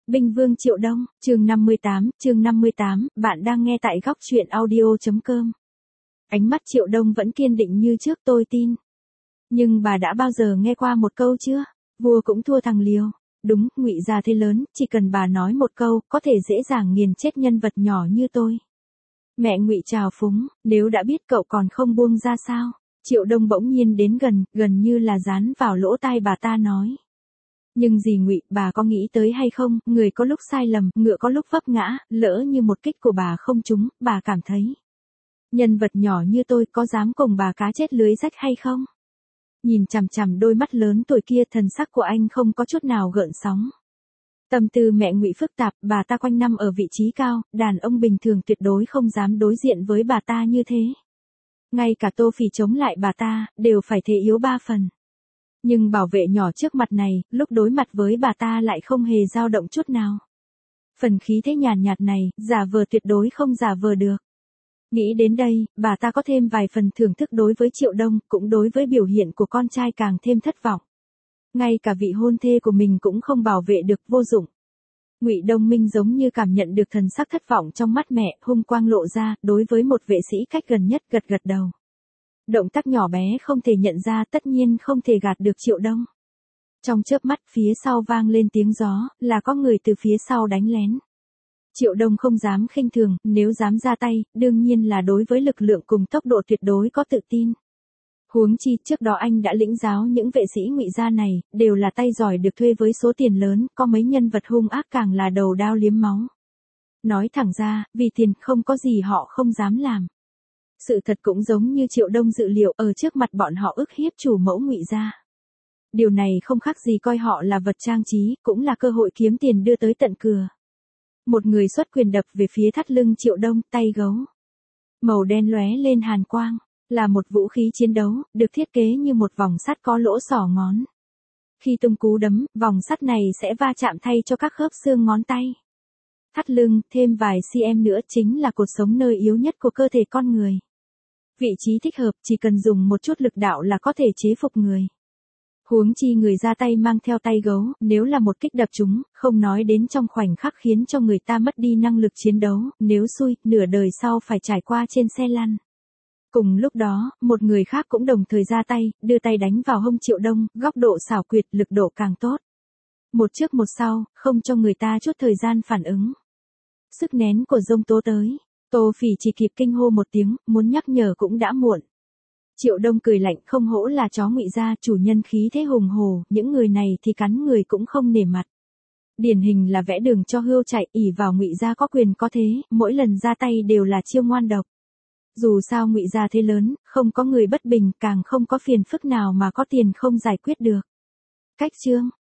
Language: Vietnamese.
Binh Vương Triệu Đông, chương 58, bạn đang nghe tại góc truyện audio.com. Ánh mắt Triệu Đông vẫn kiên định như trước, tôi tin. Nhưng bà đã bao giờ nghe qua một câu chưa? Vua cũng thua thằng liều. Đúng, Ngụy gia thế lớn, chỉ cần bà nói một câu, có thể dễ dàng nghiền chết nhân vật nhỏ như tôi. Mẹ Ngụy trào phúng, nếu đã biết cậu còn không buông ra sao? Triệu Đông bỗng nhiên đến gần như là dán vào lỗ tai bà ta nói. Nhưng dì Ngụy, bà có nghĩ tới hay không, người có lúc sai lầm, ngựa có lúc vấp ngã, lỡ như một kích của bà không trúng, bà cảm thấy. Nhân vật nhỏ như tôi có dám cùng bà cá chết lưới rách hay không? Nhìn chằm chằm đôi mắt lớn tuổi kia, thần sắc của anh không có chút nào gợn sóng. Tâm tư mẹ Ngụy phức tạp, bà ta quanh năm ở vị trí cao, đàn ông bình thường tuyệt đối không dám đối diện với bà ta như thế. Ngay cả Tô Phỉ chống lại bà ta, đều phải thế yếu ba phần. Nhưng bảo vệ nhỏ trước mặt này, lúc đối mặt với bà ta lại không hề dao động chút nào. Phần khí thế nhàn nhạt này, giả vờ tuyệt đối không giả vờ được. Nghĩ đến đây, bà ta có thêm vài phần thưởng thức đối với Triệu Đông, cũng đối với biểu hiện của con trai càng thêm thất vọng. Ngay cả vị hôn thê của mình cũng không bảo vệ được, vô dụng. Ngụy Đông Minh giống như cảm nhận được thần sắc thất vọng trong mắt mẹ, hung quang lộ ra, đối với một vệ sĩ cách gần nhất gật gật đầu. Động tác nhỏ bé không thể nhận ra, tất nhiên không thể gạt được Triệu Đông. Trong chớp mắt phía sau vang lên tiếng gió, là có người từ phía sau đánh lén. Triệu Đông không dám khinh thường, nếu dám ra tay, đương nhiên là đối với lực lượng cùng tốc độ tuyệt đối có tự tin. Huống chi trước đó anh đã lĩnh giáo những vệ sĩ Ngụy gia này, đều là tay giỏi được thuê với số tiền lớn, có mấy nhân vật hung ác càng là đầu đao liếm máu. Nói thẳng ra, vì tiền không có gì họ không dám làm. Sự thật cũng giống như Triệu Đông dự liệu, ở trước mặt bọn họ ức hiếp chủ mẫu Ngụy gia. Điều này không khác gì coi họ là vật trang trí, cũng là cơ hội kiếm tiền đưa tới tận cửa. Một người xuất quyền đập về phía thắt lưng Triệu Đông, tay gấu màu đen lóe lên hàn quang, là một vũ khí chiến đấu, được thiết kế như một vòng sắt có lỗ xỏ ngón. Khi tung cú đấm, vòng sắt này sẽ va chạm thay cho các khớp xương ngón tay. Thắt lưng, thêm vài cm nữa chính là cột sống nơi yếu nhất của cơ thể con người. Vị trí thích hợp, chỉ cần dùng một chút lực đạo là có thể chế phục người. Huống chi người ra tay mang theo tay gấu, nếu là một kích đập chúng, không nói đến trong khoảnh khắc khiến cho người ta mất đi năng lực chiến đấu, nếu xui, nửa đời sau phải trải qua trên xe lăn. Cùng lúc đó, một người khác cũng đồng thời ra tay, đưa tay đánh vào hông Triệu Đông, góc độ xảo quyệt, lực độ càng tốt. Một trước một sau, không cho người ta chút thời gian phản ứng. Sức nén của giông tố tới, Tô Phỉ chỉ kịp kinh hô một tiếng, muốn nhắc nhở cũng đã muộn. Triệu Đông cười lạnh, không hổ là chó Ngụy gia, chủ nhân khí thế hùng hồ, những người này thì cắn người cũng không nể mặt. Điển hình là vẽ đường cho hươu chạy, ỷ vào Ngụy gia có quyền có thế, mỗi lần ra tay đều là chiêu ngoan độc. Dù sao Ngụy gia thế lớn, không có người bất bình, càng không có phiền phức nào mà có tiền không giải quyết được. Cách chương